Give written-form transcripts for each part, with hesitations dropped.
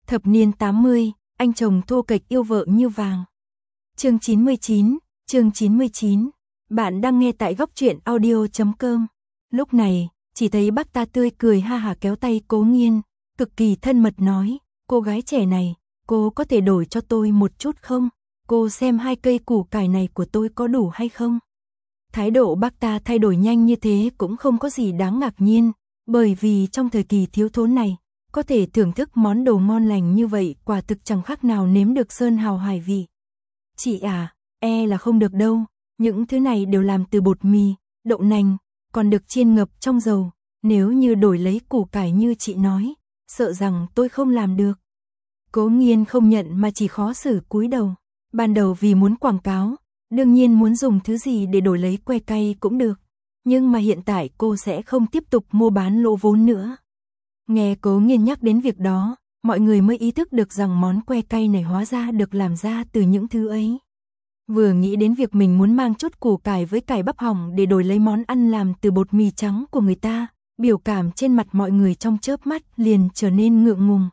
Thập niên 80, anh chồng thô kệch yêu vợ như vàng. Chương 99. Bạn đang nghe tại góc truyện audio.com. Lúc này, chỉ thấy bác ta tươi cười ha hả kéo tay Cố Nghiên, cực kỳ thân mật nói, cô gái trẻ này, cô có thể đổi cho tôi một chút không? Cô xem 2 cây củ cải này của tôi có đủ hay không? Thái độ bác ta thay đổi nhanh như thế cũng không có gì đáng ngạc nhiên, bởi vì trong thời kỳ thiếu thốn này, có thể thưởng thức món đồ ngon lành như vậy quả thực chẳng khác nào nếm được sơn hào hải vị. Chị à, là không được đâu, những thứ này đều làm từ bột mì, đậu nành, còn được chiên ngập trong dầu, nếu như đổi lấy củ cải như chị nói, sợ rằng tôi không làm được. Cố Nghiên không nhận mà chỉ khó xử cúi đầu, ban đầu vì muốn quảng cáo, đương nhiên muốn dùng thứ gì để đổi lấy que cay cũng được, nhưng mà hiện tại cô sẽ không tiếp tục mua bán lỗ vốn nữa. Nghe Cố Nghiên nhắc đến việc đó, mọi người mới ý thức được rằng món que cay này hóa ra được làm ra từ những thứ ấy. Vừa nghĩ đến việc mình muốn mang chút củ cải với cải bắp hỏng để đổi lấy món ăn làm từ bột mì trắng của người ta, biểu cảm trên mặt mọi người trong chớp mắt liền trở nên ngượng ngùng.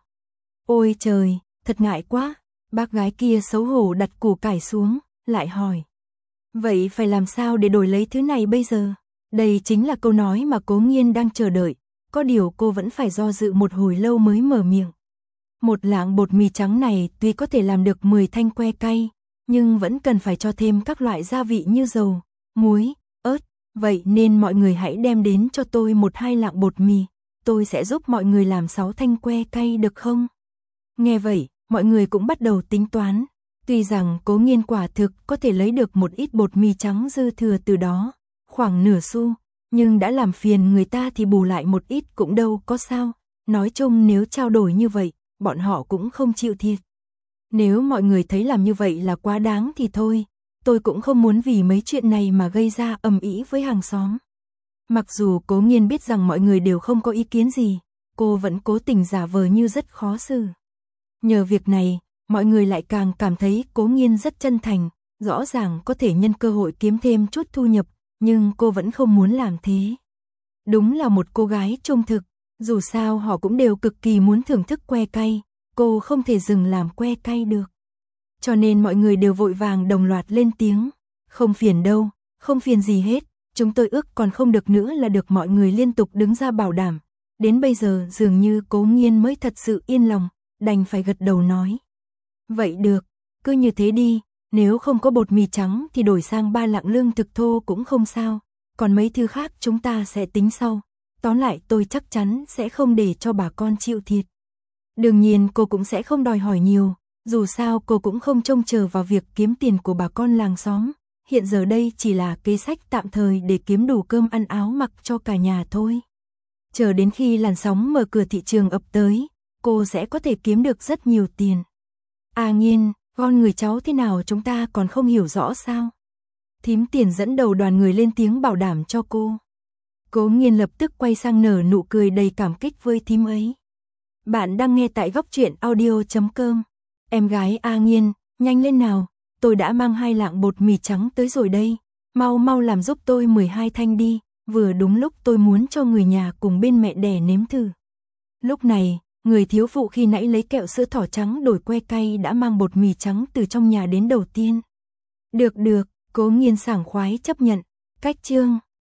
Ôi trời, thật ngại quá, bác gái kia xấu hổ đặt củ cải xuống, lại hỏi. Vậy phải làm sao để đổi lấy thứ này bây giờ? Đây chính là câu nói mà Cố Nghiên đang chờ đợi, có điều cô vẫn phải do dự một hồi lâu mới mở miệng. Một lạng bột mì trắng này tuy có thể làm được 10 thanh que cay, nhưng vẫn cần phải cho thêm các loại gia vị như dầu, muối, ớt, vậy nên mọi người hãy đem đến cho tôi 1-2 lạng bột mì, tôi sẽ giúp mọi người làm 6 thanh que cay được không? Nghe vậy, mọi người cũng bắt đầu tính toán, tuy rằng Cố Nghiên quả thực có thể lấy được một ít bột mì trắng dư thừa từ đó, khoảng nửa xu, nhưng đã làm phiền người ta thì bù lại một ít cũng đâu có sao, nói chung nếu trao đổi như vậy, bọn họ cũng không chịu thiệt. Nếu mọi người thấy làm như vậy là quá đáng thì thôi, tôi cũng không muốn vì mấy chuyện này mà gây ra ầm ĩ với hàng xóm. Mặc dù Cố Nghiên biết rằng mọi người đều không có ý kiến gì, cô vẫn cố tình giả vờ như rất khó xử. Nhờ việc này, mọi người lại càng cảm thấy Cố Nghiên rất chân thành, rõ ràng có thể nhân cơ hội kiếm thêm chút thu nhập, nhưng cô vẫn không muốn làm thế. Đúng là một cô gái trung thực, dù sao họ cũng đều cực kỳ muốn thưởng thức que cay, cô không thể dừng làm que cay được. Cho nên mọi người đều vội vàng đồng loạt lên tiếng, không phiền đâu, không phiền gì hết, chúng tôi ước còn không được nữa là được mọi người liên tục đứng ra bảo đảm. Đến bây giờ dường như Cố Nghiên mới thật sự yên lòng, đành phải gật đầu nói. Vậy được, cứ như thế đi, nếu không có bột mì trắng thì đổi sang 3 lạng lương thực thô cũng không sao, còn mấy thứ khác chúng ta sẽ tính sau. Tóm lại tôi chắc chắn sẽ không để cho bà con chịu thiệt. Đương nhiên cô cũng sẽ không đòi hỏi nhiều, dù sao cô cũng không trông chờ vào việc kiếm tiền của bà con làng xóm, hiện giờ đây chỉ là kế sách tạm thời để kiếm đủ cơm ăn áo mặc cho cả nhà thôi. Chờ đến khi làn sóng mở cửa thị trường ập tới, cô sẽ có thể kiếm được rất nhiều tiền. À Nghiên, con người cháu thế nào chúng ta còn không hiểu rõ sao? Thím Tiền dẫn đầu đoàn người lên tiếng bảo đảm cho cô. Cố Nghiên lập tức quay sang nở nụ cười đầy cảm kích với thím ấy. Bạn đang nghe tại góc truyện audio.com. Em gái A Nghiên, nhanh lên nào, tôi đã mang 2 lạng bột mì trắng tới rồi đây, mau làm giúp tôi 12 thanh đi, vừa đúng lúc tôi muốn cho người nhà cùng bên mẹ đẻ nếm thử. Lúc này, người thiếu phụ khi nãy lấy kẹo sữa thỏ trắng đổi que cay đã mang bột mì trắng từ trong nhà đến đầu tiên. Được, Cố Nghiên sảng khoái chấp nhận. Cách chương